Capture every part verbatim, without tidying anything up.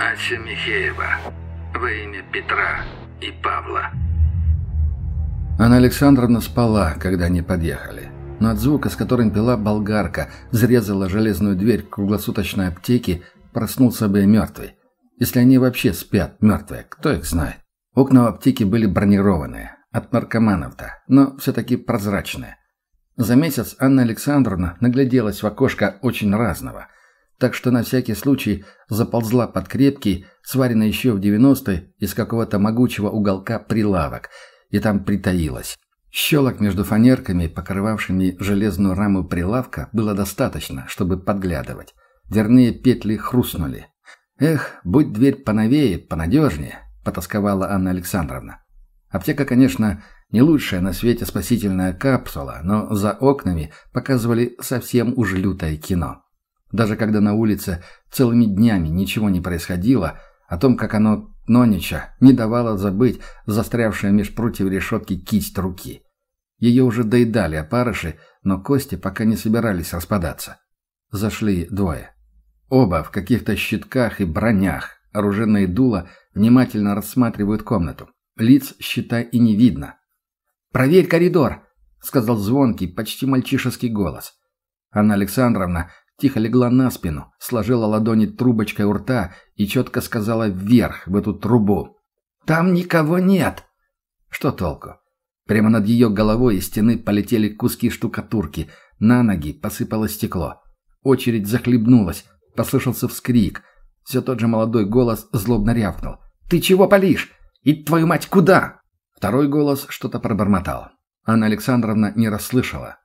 Ася Михеева. Во имя Петра и Павла. Анна Александровна спала, когда они подъехали. Но от звука, с которым пила болгарка, взрезала железную дверь круглосуточной аптеки, проснулся бы и мертвый. Если они вообще спят, мертвые, кто их знает. Окна в аптеке были бронированные, от наркоманов-то, но все-таки прозрачные. За месяц Анна Александровна нагляделась в окошко очень разного, так что на всякий случай заползла под крепкий, сваренный еще в девяностые из какого-то могучего уголка прилавок, и там притаилась. Щелок между фанерками, покрывавшими железную раму прилавка, было достаточно, чтобы подглядывать. Дверные петли хрустнули. «Эх, будь дверь поновее, понадежнее», — потасковала Анна Александровна. Аптека, конечно, не лучшая на свете спасительная капсула, но за окнами показывали совсем уж лютое кино. Даже когда на улице целыми днями ничего не происходило, о том, как оно нонича не давало забыть застрявшая меж прутьев решетки кисть руки. Ее уже доедали опарыши, но кости пока не собирались распадаться. Зашли двое. Оба в каких-то щитках и бронях, оружейные дула внимательно рассматривают комнату. Лиц, считай, и не видно. «Проверь коридор!» — сказал звонкий, почти мальчишеский голос. Анна Александровна тихо легла на спину, сложила ладони трубочкой у рта и четко сказала вверх, в эту трубу. «Там никого нет!» Что толку? Прямо над ее головой из стены полетели куски штукатурки, на ноги посыпалось стекло. Очередь захлебнулась, послышался вскрик. Все тот же молодой голос злобно рявкнул. «Ты чего палишь? И твою мать куда?» Второй голос что-то пробормотал. Анна Александровна не расслышала.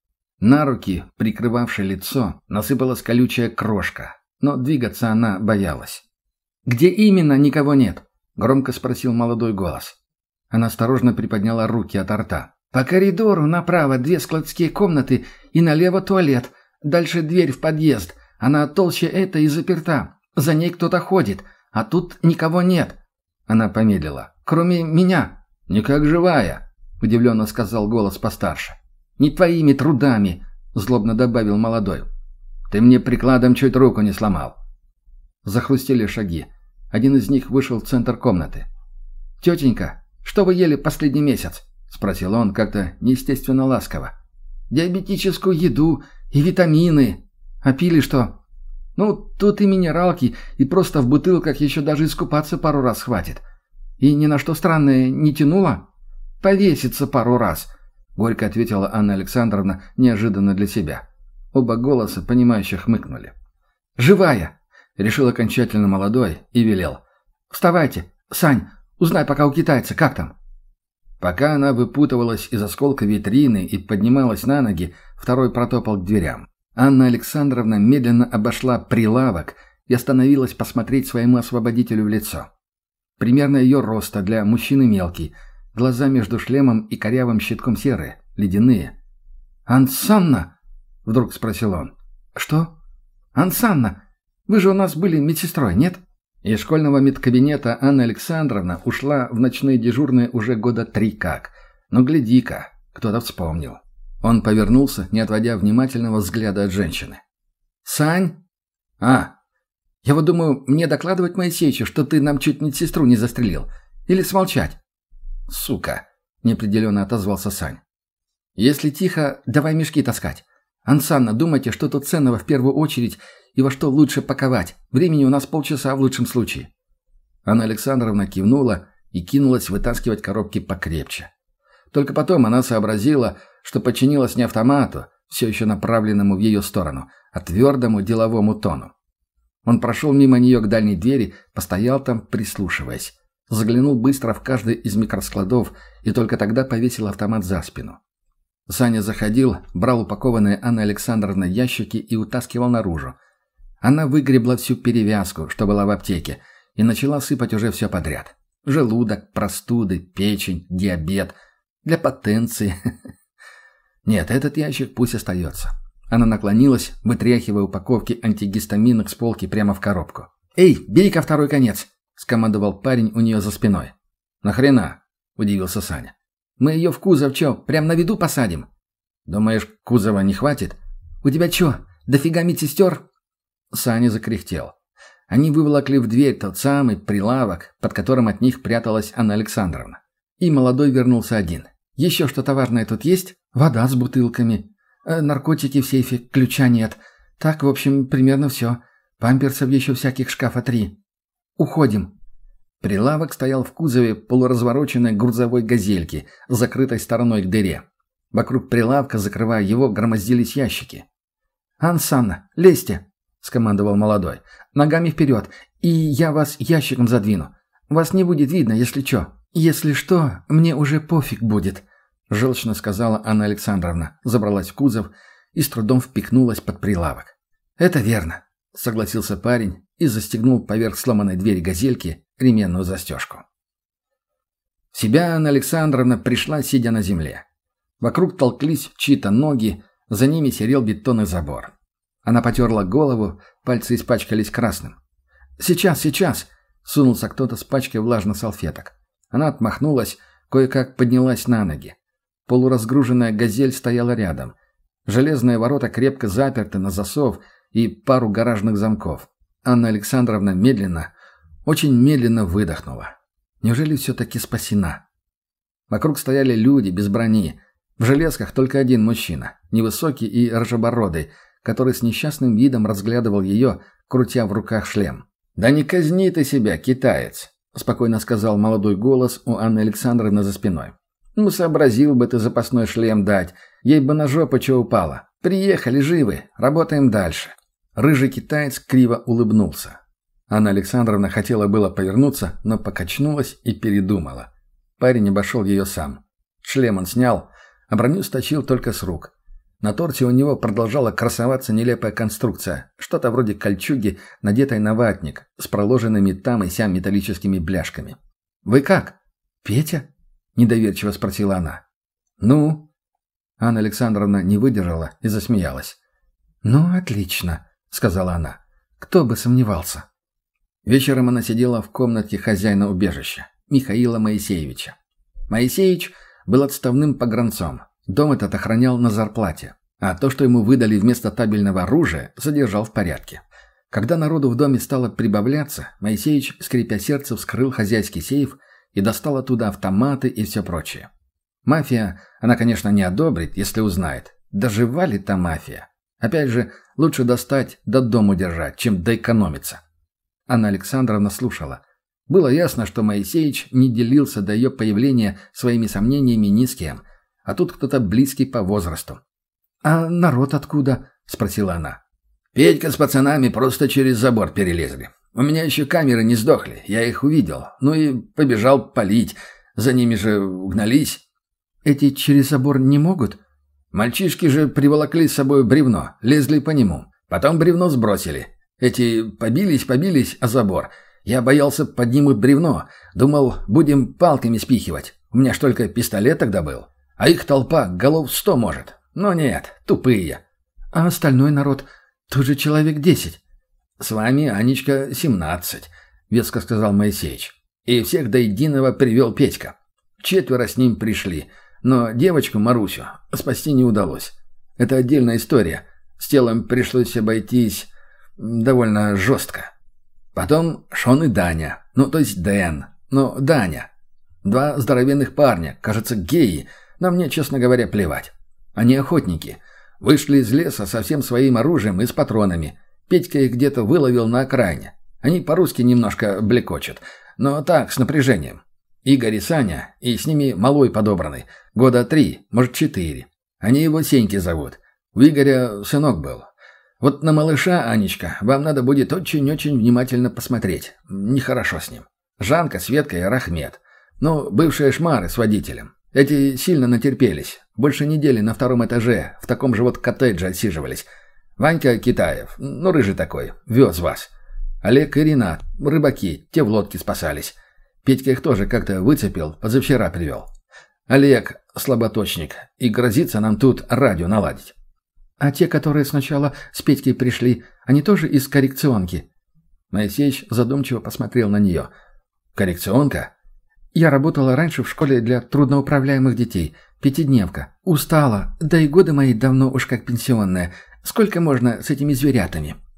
На руки, прикрывавшей лицо, насыпалась колючая крошка, но двигаться она боялась. «Где именно никого нет?» — громко спросил молодой голос. Она осторожно приподняла руки от рта. «По коридору направо две складские комнаты и налево туалет. Дальше дверь в подъезд. Она толще этой и заперта. За ней кто-то ходит, а тут никого нет». Она помедлила. «Кроме меня». «Не как живая», — удивленно сказал голос постарше. «Не твоими трудами», — злобно добавил молодой. «Ты мне прикладом чуть руку не сломал». Захрустели шаги. Один из них вышел в центр комнаты. «Тетенька, что вы ели последний месяц?» — спросил он как-то неестественно ласково. «Диабетическую еду и витамины. А пили что?» «Ну, тут и минералки, и просто в бутылках еще даже искупаться пару раз хватит. И ни на что странное не тянуло?» «Повеситься пару раз», — горько ответила Анна Александровна неожиданно для себя. Оба голоса, понимающе хмыкнули. «Живая!» — решил окончательно молодой и велел. «Вставайте! Сань, узнай пока у китайца, как там?» Пока она выпутывалась из осколка витрины и поднималась на ноги, второй протопал к дверям. Анна Александровна медленно обошла прилавок и остановилась посмотреть своему освободителю в лицо. Примерно ее роста, для мужчины мелкий, глаза между шлемом и корявым щитком серые, ледяные. «Ансанна?» — вдруг спросил он. «Что? Ансанна? Вы же у нас были медсестрой, нет?» Из школьного медкабинета Анна Александровна ушла в ночные дежурные уже года три как. Но гляди-ка, кто-то вспомнил. Он повернулся, не отводя внимательного взгляда от женщины. «Сань?» «А, я вот думаю, мне докладывать Моисеичу, что ты нам чуть медсестру не застрелил. Или смолчать?» «Сука!» — неопределенно отозвался Сань. «Если тихо, давай мешки таскать. Ансанна, думайте, что тут ценного в первую очередь и во что лучше паковать. Времени у нас полчаса в лучшем случае». Анна Александровна кивнула и кинулась вытаскивать коробки покрепче. Только потом она сообразила, что подчинилась не автомату, все еще направленному в ее сторону, а твердому деловому тону. Он прошел мимо нее к дальней двери, постоял там, прислушиваясь. Заглянул быстро в каждый из микроскладов и только тогда повесил автомат за спину. Саня заходил, брал упакованные Анной Александровной ящики и утаскивал наружу. Она выгребла всю перевязку, что была в аптеке, и начала сыпать уже все подряд. Желудок, простуды, печень, диабет, для потенции. Нет, этот ящик пусть остается. Она наклонилась, вытряхивая упаковки антигистаминок с полки прямо в коробку. «Эй, бей-ка второй конец!» — скомандовал парень у нее за спиной. «Нахрена?» — удивился Саня. «Мы ее в кузов чё, прям на виду посадим?» «Думаешь, кузова не хватит?» «У тебя чё, дофига медсестер?» Саня закряхтел. Они выволокли в дверь тот самый прилавок, под которым от них пряталась Анна Александровна. И молодой вернулся один. «Еще что-то важное тут есть? Вода с бутылками. Э, наркотики в сейфе, ключа нет. Так, в общем, примерно все. Памперсов еще всяких шкафа три. Уходим». Прилавок стоял в кузове полуразвороченной грузовой газельки, закрытой стороной к дыре. Вокруг прилавка, закрывая его, громоздились ящики. «Анна Санна, лезьте!» — скомандовал молодой. «Ногами вперед, и я вас ящиком задвину. Вас не будет видно, если что. Если что, мне уже пофиг будет», — желчно сказала Анна Александровна, забралась в кузов и с трудом впихнулась под прилавок. «Это верно», — согласился парень и застегнул поверх сломанной двери газельки ременную застежку. В себя Анна Александровна пришла, сидя на земле. Вокруг толклись чьи-то ноги, за ними серел бетонный забор. Она потерла голову, пальцы испачкались красным. «Сейчас, сейчас!» — сунулся кто-то с пачкой влажных салфеток. Она отмахнулась, кое-как поднялась на ноги. Полуразгруженная «Газель» стояла рядом. Железные ворота крепко заперты на засов и пару гаражных замков. Анна Александровна медленно, очень медленно выдохнула. Неужели все-таки спасена? Вокруг стояли люди без брони. В железках только один мужчина, невысокий и рыжебородый, который с несчастным видом разглядывал ее, крутя в руках шлем. «Да не казни ты себя, китаец!» — спокойно сказал молодой голос у Анны Александровны за спиной. «Ну, сообразил бы ты запасной шлем дать, ей бы на жопу что упало. Приехали живы, работаем дальше». Рыжий китаец криво улыбнулся. Анна Александровна хотела было повернуться, но покачнулась и передумала. Парень обошел ее сам. Шлем он снял, а броню стащил только с рук. На торте у него продолжала красоваться нелепая конструкция, что-то вроде кольчуги, надетой на ватник, с проложенными там и сям металлическими бляшками. «Вы как? Петя?» – недоверчиво спросила она. «Ну?» Анна Александровна не выдержала и засмеялась. «Ну, отлично», – сказала она. «Кто бы сомневался». Вечером она сидела в комнате хозяина убежища, Михаила Моисеевича. Моисеевич был отставным погранцом. Дом этот охранял на зарплате, а то, что ему выдали вместо табельного оружия, содержал в порядке. Когда народу в доме стало прибавляться, Моисеевич, скрипя сердце, вскрыл хозяйский сейф и достал оттуда автоматы и все прочее. Мафия, она, конечно, не одобрит, если узнает. Да жива ли та мафия? Опять же, лучше достать, да дому держать, чем доэкономиться. Анна Александровна слушала. Было ясно, что Моисеевич не делился до ее появления своими сомнениями ни с кем, а тут кто-то близкий по возрасту. «А народ откуда?» – спросила она. «Петька с пацанами просто через забор перелезли. У меня еще камеры не сдохли, я их увидел. Ну и побежал палить. За ними же угнались». «Эти через забор не могут?» «Мальчишки же приволокли с собой бревно, лезли по нему. Потом бревно сбросили. Эти побились-побились о забор. Я боялся, поднимут бревно. Думал, будем палками спихивать. У меня ж только пистолет тогда был. А их толпа голов сто может. Но нет, тупые». «А остальной народ? Тут же человек десять». «С вами, Анечка, семнадцать», — веско сказал Моисеевич. «И всех до единого привел Петька. Четверо с ним пришли. Но девочку Марусю спасти не удалось. Это отдельная история. С телом пришлось обойтись довольно жестко. Потом Шон и Даня. Ну, то есть Дэн. Но Даня. Два здоровенных парня, кажется, геи, но мне, честно говоря, плевать. Они охотники. Вышли из леса со всем своим оружием и с патронами. Петька их где-то выловил на окраине. Они по-русски немножко блекочут, но так, с напряжением. Игорь и Саня, и с ними малой подобранный. Года три, может, четыре. Они его Сеньки зовут. У Игоря сынок был. Вот на малыша, Анечка, вам надо будет очень-очень внимательно посмотреть. Нехорошо с ним. Жанка, Светка и Рахмет. Ну, бывшие шмары с водителем. Эти сильно натерпелись. Больше недели на втором этаже, в таком же вот коттедже отсиживались. Ванька Китаев, ну, рыжий такой, вез вас. Олег и Ренат, рыбаки, те в лодке спасались. Петька их тоже как-то выцепил, позавчера привел. Олег – слаботочник, и грозится нам тут радио наладить». «А те, которые сначала с Петькой пришли, они тоже из коррекционки?» Моисеевич задумчиво посмотрел на нее. «Коррекционка?» «Я работала раньше в школе для трудноуправляемых детей. Пятидневка. Устала. Да и годы мои давно уж как пенсионные. Сколько можно с этими зверятами?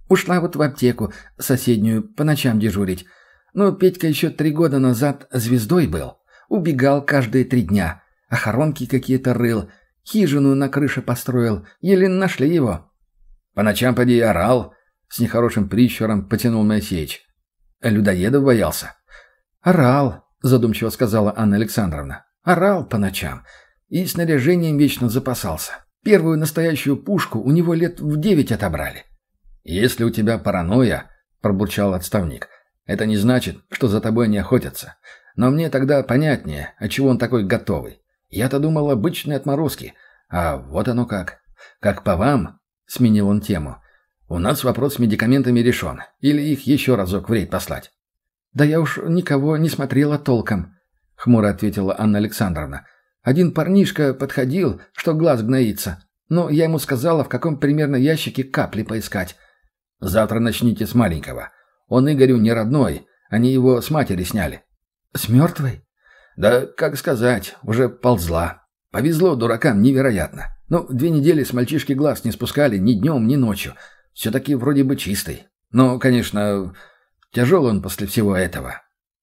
Ушла вот в аптеку соседнюю по ночам дежурить. Но Петька еще три года назад звездой был. Убегал каждые три дня. Охоронки какие-то рыл. Хижину на крыше построил. Еле нашли его». «По ночам поди орал», — с нехорошим прищуром потянул Моисеич. «Людоедов боялся?» «Орал», — задумчиво сказала Анна Александровна. «Орал по ночам. И снаряжением вечно запасался. Первую настоящую пушку у него лет в девять отобрали». «Если у тебя паранойя», — пробурчал отставник, — «это не значит, что за тобой не охотятся. Но мне тогда понятнее, отчего он такой готовый. Я-то думал, обычные отморозки. А вот оно как. Как по вам», — сменил он тему, — «у нас вопрос с медикаментами решен. Или их еще разок в рейд послать?» «Да я уж никого не смотрела толком», — хмуро ответила Анна Александровна. «Один парнишка подходил, что глаз гноится. Но я ему сказала, в каком примерно ящике капли поискать». «Завтра начните с маленького. Он Игорю не родной. Они его с матери сняли». «С мертвой?» «Да, как сказать, уже ползла. Повезло дуракам невероятно. Ну, две недели с мальчишки глаз не спускали ни днем, ни ночью. Все-таки вроде бы чистый. Но, конечно, тяжелый он после всего этого».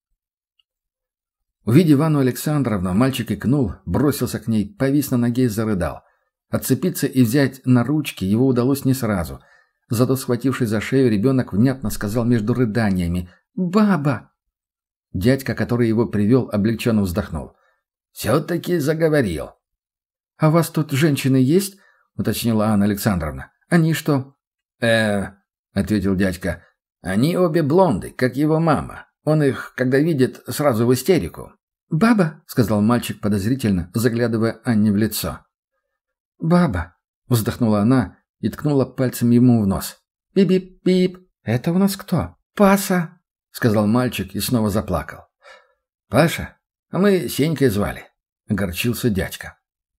Увидев Анну Александровну, мальчик икнул, бросился к ней, повис на ноге и зарыдал. Отцепиться и взять на ручки его удалось не сразу. Зато, схватившись за шею, ребенок внятно сказал между рыданиями «Баба!». Дядька, который его привел, облегченно вздохнул. «Все-таки заговорил». «А у вас тут женщины есть?» — уточнила Анна Александровна. «Они что?» «Э-э», — ответил дядька, — «они обе блонды, как его мама. Он их, когда видит, сразу в истерику». «Баба?» — сказал мальчик подозрительно, заглядывая Анне в лицо. «Баба», — вздохнула она и ткнула пальцем ему в нос. «Пип-пип-пип. Это у нас кто?» «Паса», — сказал мальчик и снова заплакал. «Паша? А мы Сенькой звали», — огорчился дядька.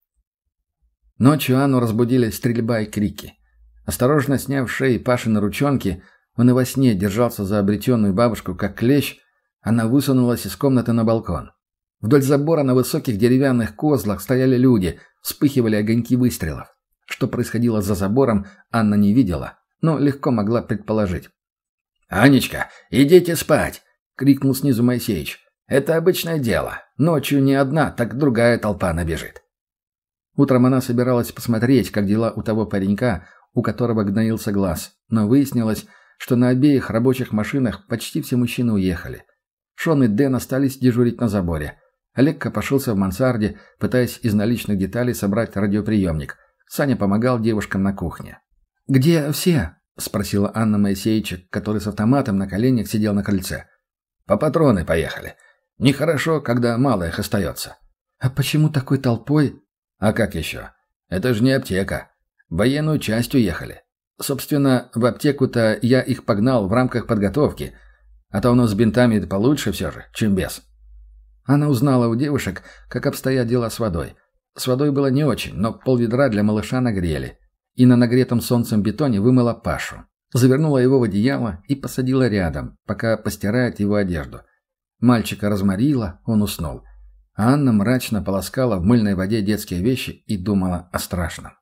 Ночью Анну разбудили стрельба и крики. Осторожно сняв с шеи Пашины ручонки, он и во сне держался за обретенную бабушку, как клещ. Она высунулась из комнаты на балкон. Вдоль забора на высоких деревянных козлах стояли люди, вспыхивали огоньки выстрелов. Что происходило за забором, Анна не видела, но легко могла предположить. «Анечка, идите спать!» — крикнул снизу Моисеич. «Это обычное дело. Ночью не одна, так другая толпа набежит». Утром она собиралась посмотреть, как дела у того паренька, у которого гноился глаз, но выяснилось, что на обеих рабочих машинах почти все мужчины уехали. Шон и Дэн остались дежурить на заборе. Олег копошился в мансарде, пытаясь из наличных деталей собрать радиоприемник. Саня помогал девушкам на кухне. «Где все?» — спросила Анна Моисеевича, который с автоматом на коленях сидел на крыльце. «По патроны поехали. Нехорошо, когда мало их остается». «А почему такой толпой?» «А как еще? Это же не аптека. В военную часть уехали. Собственно, в аптеку-то я их погнал в рамках подготовки. А то у нас с бинтами получше все же, чем без». Она узнала у девушек, как обстоят дела с водой. С водой было не очень, но полведра для малыша нагрели. И на нагретом солнцем бетоне вымыла Пашу. Завернула его в одеяло и посадила рядом, пока постирает его одежду. Мальчика разморила, он уснул. А Анна мрачно полоскала в мыльной воде детские вещи и думала о страшном.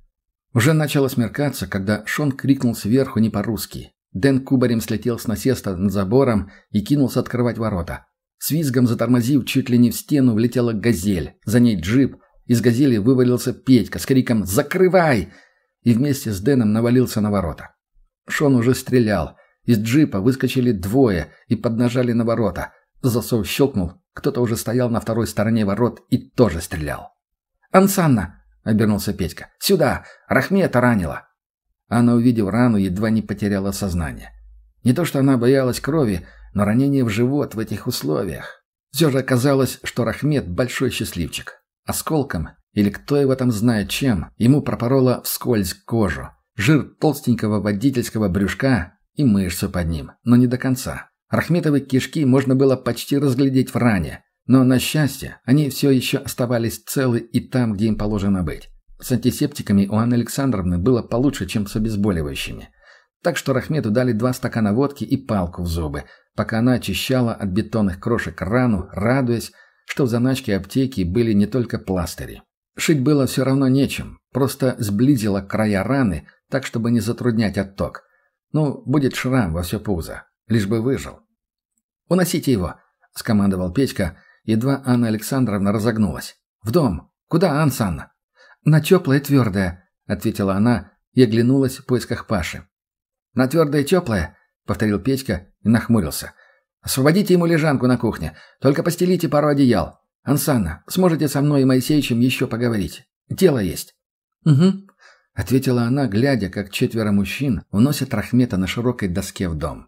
Уже начало смеркаться, когда Шон крикнул сверху не по-русски. Дэн кубарем слетел с насеста над забором и кинулся открывать ворота. С визгом затормозив, чуть ли не в стену влетела «Газель», за ней джип. Из «Газели» вывалился Петька с криком «Закрывай!» и вместе с Дэном навалился на ворота. Шон уже стрелял. Из джипа выскочили двое и поднажали на ворота. Засов щелкнул. Кто-то уже стоял на второй стороне ворот и тоже стрелял. «Ансанна!» — обернулся Петька. «Сюда! Рахмета ранила!» Анна, увидев рану, едва не потеряла сознание. Не то что она боялась крови, но ранение в живот в этих условиях. Все же оказалось, что Рахмет — большой счастливчик. Осколком, или кто его там знает чем, ему пропороло вскользь кожу, жир толстенького водительского брюшка и мышцу под ним, но не до конца. Рахметовы кишки можно было почти разглядеть в ране, но, на счастье, они все еще оставались целы и там, где им положено быть. С антисептиками у Анны Александровны было получше, чем с обезболивающими. Так что Рахмету дали два стакана водки и палку в зубы, пока она очищала от бетонных крошек рану, радуясь, что в заначке аптеки были не только пластыри. Шить было все равно нечем, просто сблизила края раны, так, чтобы не затруднять отток. Ну, будет шрам во все пузо. Лишь бы выжил. «Уносите его», — скомандовал Петька, едва Анна Александровна разогнулась. «В дом. Куда, Анна Санна?» «На теплое твердое», — ответила она и оглянулась в поисках Паши. «На твердое теплое», — повторил Петька и нахмурился. «Освободите ему лежанку на кухне. Только постелите пару одеял. Анна Санна, сможете со мной и Моисеичем еще поговорить? Дело есть». «Угу», — ответила она, глядя, как четверо мужчин уносят Рахмета на широкой доске в дом.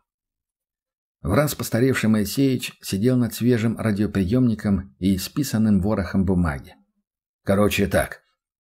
Враз постаревший Моисеич сидел над свежим радиоприемником и исписанным ворохом бумаги. «Короче так.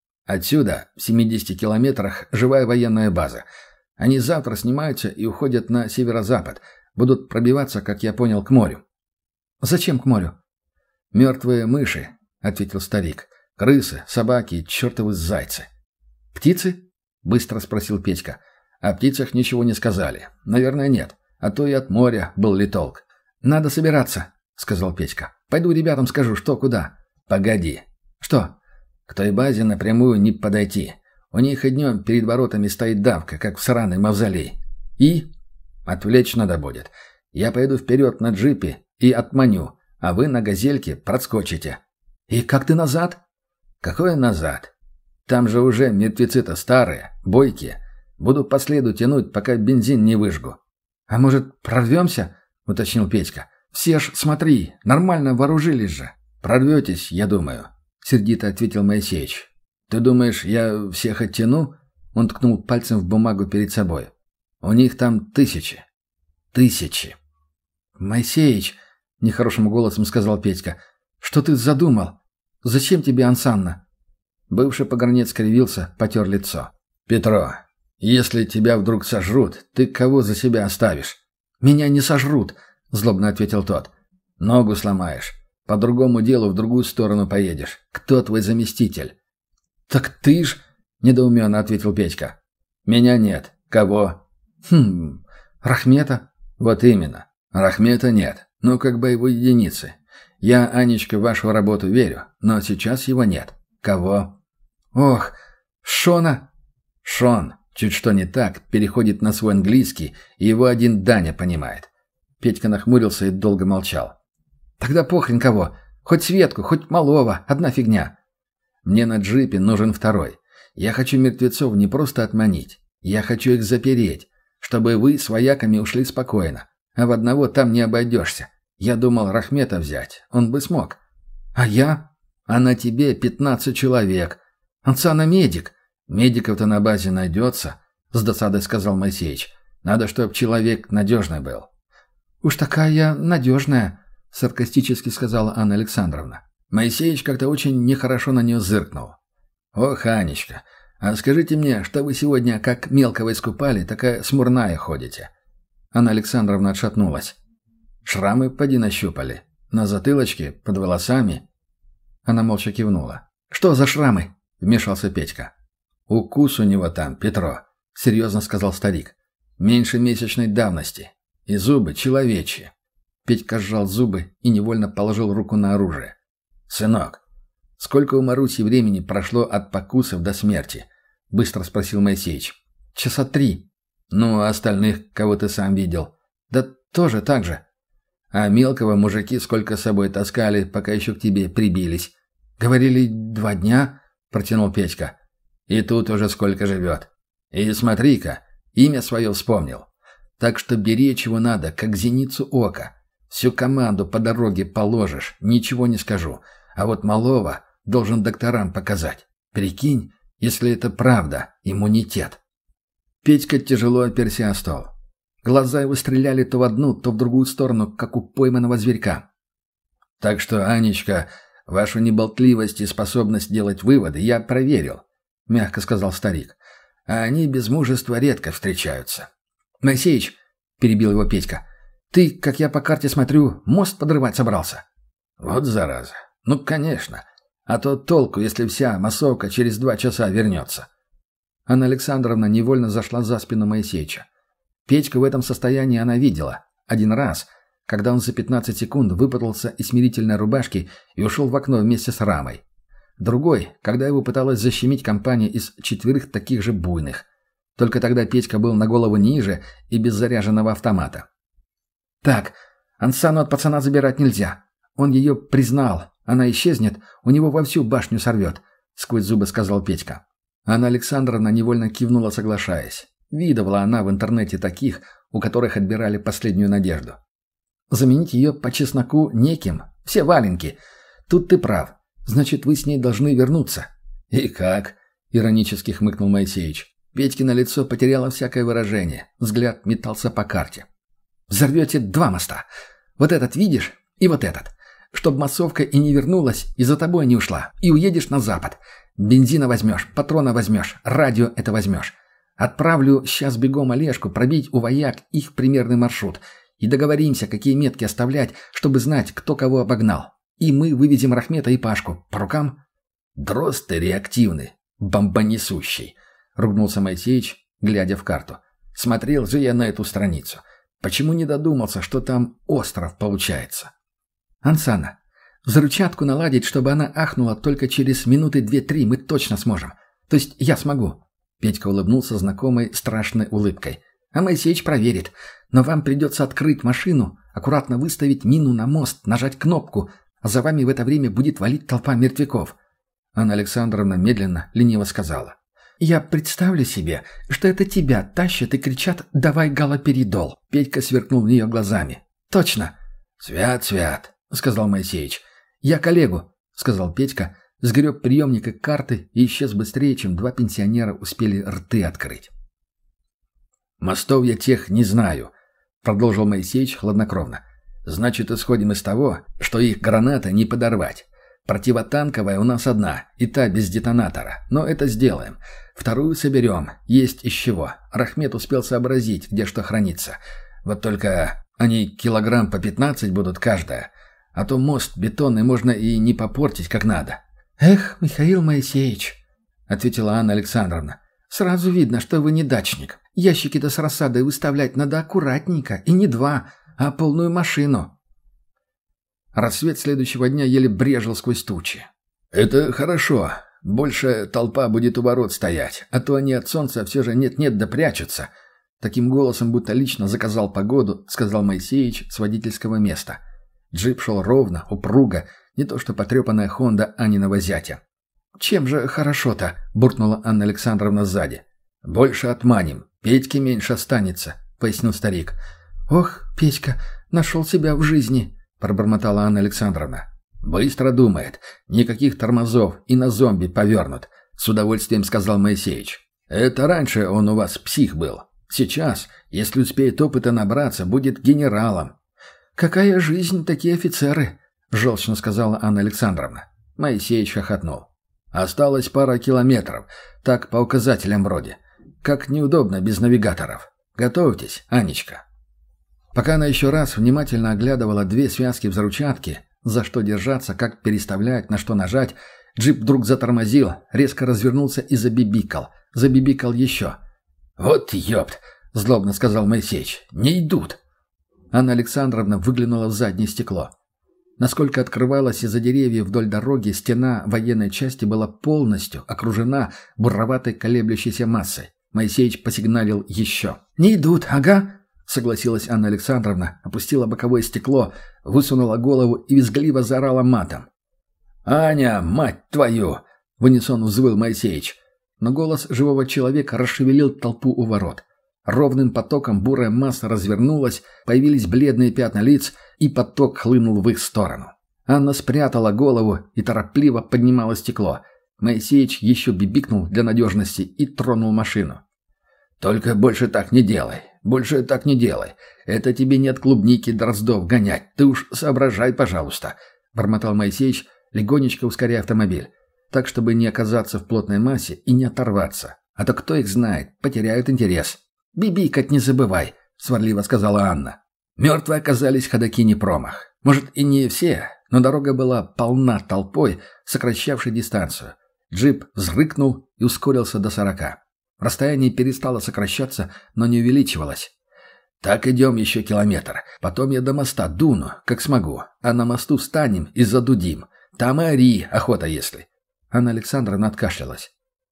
Отсюда, в семидесяти километрах, живая военная база. Они завтра снимаются и уходят на северо-запад. Будут пробиваться, как я понял, к морю». «Зачем к морю?» «Мертвые мыши», — ответил старик. «Крысы, собаки, чертовы зайцы». «Птицы?» — быстро спросил Петька. «О птицах ничего не сказали. Наверное, нет. А то и от моря был ли толк». «Надо собираться», — сказал Петька. «Пойду ребятам скажу, что куда». «Погоди». «Что?» «К той базе напрямую не подойти. У них и днем перед воротами стоит давка, как в сраной мавзолей. И?» «Отвлечь надо будет. Я пойду вперед на джипе и отманю, а вы на газельке проскочите». «И как ты назад?» «Какое назад? Там же уже мертвецы-то старые, бойкие. Буду по следу тянуть, пока бензин не выжгу». «А может, прорвемся?» — уточнил Петька. «Все ж, смотри, нормально вооружились же». «Прорветесь, я думаю», — сердито ответил Моисеич. «Ты думаешь, я всех оттяну?» Он ткнул пальцем в бумагу перед собой. «У них там тысячи. Тысячи». «Моисеич», — нехорошим голосом сказал Петька, — «что ты задумал? Зачем тебе Ансанна?» Бывший погранец скривился, потер лицо. «Петро, если тебя вдруг сожрут, ты кого за себя оставишь?» «Меня не сожрут», — злобно ответил тот. «Ногу сломаешь. По другому делу в другую сторону поедешь. Кто твой заместитель?» «Так ты ж...» — недоуменно ответил Петька. «Меня нет. Кого?» «Хм... Рахмета?» «Вот именно. Рахмета нет. Ну, как боевой единицы. Я, Анечка, в вашу работу верю, но сейчас его нет. Кого?» «Ох, Шона!» «Шон, чуть что не так, переходит на свой английский, и его один Даня понимает». Петька нахмурился и долго молчал. «Тогда похрен кого. Хоть Светку, хоть малого. Одна фигня». «Мне на джипе нужен второй. Я хочу мертвецов не просто отманить. Я хочу их запереть, чтобы вы с вояками ушли спокойно. А в одного там не обойдешься. Я думал Рахмета взять. Он бы смог». «А я?» «А на тебе пятнадцать человек. Ансана медик». «Медиков-то на базе найдется», — с досадой сказал Моисеич. «Надо, чтоб человек надежный был». «Уж такая я надежная», — саркастически сказала Анна Александровна. Моисеич как-то очень нехорошо на нее зыркнул. «Ох, Анечка, а скажите мне, что вы сегодня как мелкого искупали, такая смурная ходите?» Анна Александровна отшатнулась. «Шрамы поди нащупали. На затылочке, под волосами». Она молча кивнула. «Что за шрамы?» — вмешался Петька. «Укус у него там, Петро», — серьезно сказал старик. «Меньше месячной давности. И зубы человечьи». Петька сжал зубы и невольно положил руку на оружие. «Сынок, сколько у Маруси времени прошло от покусов до смерти?» — быстро спросил Моисеич. «Часа три». «Ну, а остальных, кого ты сам видел?» «Да тоже так же». «А мелкого мужики сколько с собой таскали, пока еще к тебе прибились?» «Говорили, два дня», — протянул Петька. «И тут уже сколько живет. И смотри-ка, имя свое вспомнил. Так что бери, чего надо, как зеницу ока. Всю команду по дороге положишь, ничего не скажу. А вот малого должен докторам показать. Прикинь, если это правда, иммунитет». Петька тяжело оперся о стол. Глаза его стреляли то в одну, то в другую сторону, как у пойманного зверька. «Так что, Анечка, вашу неболтливость и способность делать выводы я проверил», — мягко сказал старик. «А они без мужества редко встречаются». «Моисеич», — перебил его Петька, — «ты, как я по карте смотрю, мост подрывать собрался». «Вот зараза. Ну, конечно. А то толку, если вся массовка через два часа вернется». Анна Александровна невольно зашла за спину Моисеича. Петьку в этом состоянии она видела. Один раз, когда он за пятнадцать секунд выпутался из смирительной рубашки и ушел в окно вместе с рамой. Другой, когда его пыталась защемить компания из четверых таких же буйных. Только тогда Петька был на голову ниже и без заряженного автомата. «Так, Ансану от пацана забирать нельзя. Он ее признал. Она исчезнет, у него во всю башню сорвет», — сквозь зубы сказал Петька. Анна Александровна невольно кивнула, соглашаясь. Видывала она в интернете таких, у которых отбирали последнюю надежду. «Заменить ее по чесноку неким. Все валенки. Тут ты прав. Значит, вы с ней должны вернуться». «И как?» — иронически хмыкнул Моисеич. Петькино лицо потеряло всякое выражение. Взгляд метался по карте. «Взорвете два моста. Вот этот видишь и вот этот. Чтоб массовка и не вернулась, и за тобой не ушла. И уедешь на запад. Бензина возьмешь, патрона возьмешь, радио это возьмешь. Отправлю сейчас бегом Олежку пробить у вояк их примерный маршрут. И договоримся, какие метки оставлять, чтобы знать, кто кого обогнал. И мы вывезем Рахмета и Пашку. По рукам?» «Дрозд ты реактивный, бомбонесущий», — ругнулся Моисеич, глядя в карту. «Смотрел же я на эту страницу. Почему не додумался, что там остров получается?» «Ансана, взрывчатку наладить, чтобы она ахнула только через минуты две-три, мы точно сможем. То есть я смогу». Петька улыбнулся знакомой страшной улыбкой. «А Моисеич проверит. Но вам придется открыть машину, аккуратно выставить мину на мост, нажать кнопку, а за вами в это время будет валить толпа мертвяков». Анна Александровна медленно, лениво сказала. «Я представлю себе, что это тебя тащат и кричат «давай галоперидол». Петька сверкнул в нее глазами. «Точно». «Свят, свят», — сказал Моисеич. «Я коллегу», — сказал Петька, сгреб приемник и карты и исчез быстрее, чем два пенсионера успели рты открыть. «Мостов я тех не знаю», — продолжил Моисеич хладнокровно. «Значит, исходим из того, что их граната не подорвать. Противотанковая у нас одна, и та без детонатора. Но это сделаем. Вторую соберем. Есть из чего. Рахмет успел сообразить, где что хранится. Вот только они килограмм по пятнадцать будут каждая. А то мост бетонный можно и не попортить как надо». «Эх, Михаил Моисеевич», — ответила Анна Александровна, — «сразу видно, что вы не дачник. Ящики-то с рассадой выставлять надо аккуратненько, и не два, а полную машину». Рассвет следующего дня еле брежил сквозь тучи. «Это хорошо. Больше толпа будет у ворот стоять, а то они от солнца все же нет-нет да прячутся». Таким голосом, будто лично заказал погоду, сказал Моисеич с водительского места. Джип шел ровно, упруго, не то что потрепанная Хонда Аниного зятя. «Чем же хорошо-то?» – буркнула Анна Александровна сзади. «Больше отманим, Петьке меньше останется», – пояснил старик. «Ох, Петька, нашел себя в жизни», – пробормотала Анна Александровна. «Быстро думает. Никаких тормозов и на зомби повернут», — с удовольствием сказал Моисеич. «Это раньше он у вас псих был. Сейчас, если успеет опыта набраться, будет генералом». «Какая жизнь, такие офицеры», — желчно сказала Анна Александровна. Моисеич хохотнул. «Осталось пара километров. Так, по указателям вроде. Как неудобно без навигаторов. Готовьтесь, Анечка». Пока она еще раз внимательно оглядывала две связки взрывчатки, за что держаться, как переставлять, на что нажать, джип вдруг затормозил, резко развернулся и забибикал. Забибикал еще. «Вот ёпт!» — злобно сказал Моисеич. «Не идут!» Анна Александровна выглянула в заднее стекло. Насколько открывалась из-за деревьев вдоль дороги, стена военной части была полностью окружена буроватой колеблющейся массой. Моисеич посигналил еще. «Не идут, ага!» — согласилась Анна Александровна, опустила боковое стекло, высунула голову и визгливо заорала матом. «Аня, мать твою!» — в унисон взвыл Моисеич. Но голос живого человека расшевелил толпу у ворот. Ровным потоком бурая масса развернулась, появились бледные пятна лиц, и поток хлынул в их сторону. Анна спрятала голову и торопливо поднимала стекло. Моисеич еще бибикнул для надежности и тронул машину. «Только больше так не делай. Больше так не делай. Это тебе не от клубники дроздов гонять. Ты уж соображай, пожалуйста», — бормотал Моисеич, легонечко ускоряя автомобиль, так, чтобы не оказаться в плотной массе и не оторваться. А то кто их знает, потеряют интерес. «Бибикать не забывай», — сварливо сказала Анна. Мертвые оказались ходаки не промах. Может, и не все, но дорога была полна толпой, сокращавшей дистанцию. Джип взрыкнул и ускорился до сорока. Расстояние перестало сокращаться, но не увеличивалось. «Так идем еще километр. Потом я до моста дуну, как смогу. А на мосту встанем и задудим. Там и ори, охота если». Анна Александровна откашлялась.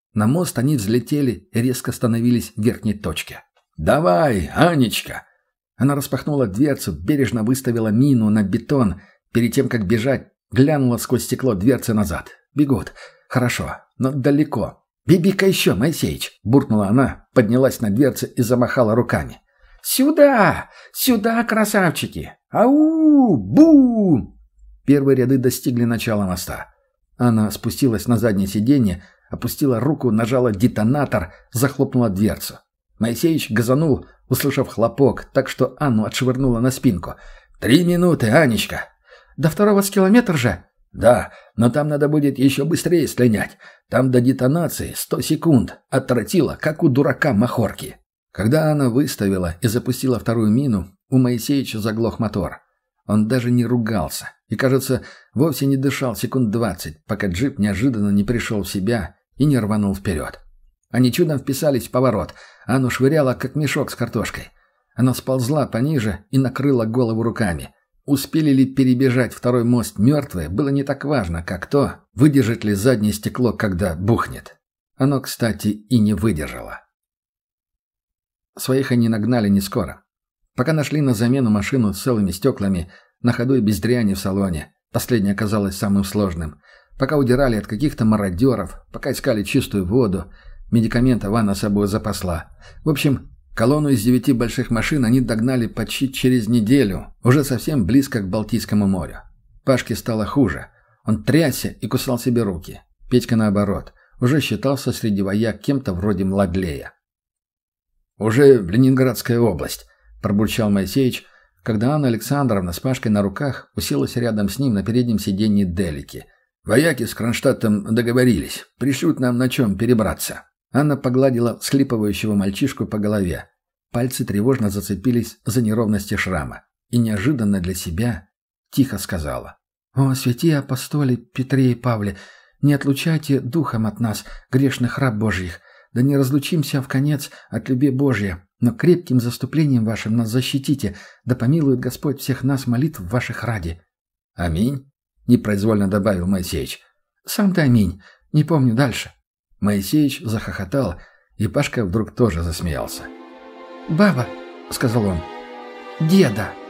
На мост они взлетели и резко остановились в верхней точке. «Давай, Анечка!» Она распахнула дверцу, бережно выставила мину на бетон. Перед тем, как бежать, глянула сквозь стекло дверцы назад. «Бегут. Хорошо, но далеко. Биби-ка еще, Моисеич!» – буркнула она, поднялась на дверцы и замахала руками. «Сюда! Сюда, красавчики! Ау! Бу!» Первые ряды достигли начала моста. Она спустилась на заднее сиденье, опустила руку, нажала детонатор, захлопнула дверцу. Моисеич газанул, услышав хлопок, так что Анну отшвырнула на спинку. «Три минуты, Анечка!» «До второго с километр же?» «Да, но там надо будет еще быстрее слинять. Там до детонации сто секунд. Оттротила, как у дурака махорки». Когда она выставила и запустила вторую мину, у Моисеича заглох мотор. Он даже не ругался и, кажется, вовсе не дышал секунд двадцать, пока джип неожиданно не пришел в себя и не рванул вперед. Они чудом вписались в поворот. Анну швыряла, как мешок с картошкой. Она сползла пониже и накрыла голову руками. Успели ли перебежать второй мост мертвые, было не так важно, как то, выдержит ли заднее стекло, когда бухнет. Оно, кстати, и не выдержало. Своих они нагнали не скоро. Пока нашли на замену машину с целыми стеклами, на ходу и без дряни в салоне. Последнее оказалось самым сложным. Пока удирали от каких-то мародеров, пока искали чистую воду, медикаментов Анна с собой запасла. В общем, колонну из девяти больших машин они догнали почти через неделю, уже совсем близко к Балтийскому морю. Пашке стало хуже. Он трясся и кусал себе руки. Петька, наоборот, уже считался среди вояк кем-то вроде Младлея. «Уже в Ленинградская область», – пробурчал Моисеич, когда Анна Александровна с Пашкой на руках уселась рядом с ним на переднем сиденье Делики. «Вояки с Кронштадтом договорились. Пришлют нам на чем перебраться». Анна погладила всхлипывающего мальчишку по голове. Пальцы тревожно зацепились за неровности шрама. И неожиданно для себя тихо сказала: «О, святые апостоли Петре и Павле, не отлучайте духом от нас, грешных раб Божьих, да не разлучимся вконец от любви Божьей, но крепким заступлением вашим нас защитите, да помилует Господь всех нас молитв ваших ради». «Аминь», — непроизвольно добавил Моисеич. «Сам-то аминь, не помню дальше». Моисеич захохотал, и Пашка вдруг тоже засмеялся. «Баба», — сказал он, — «деда».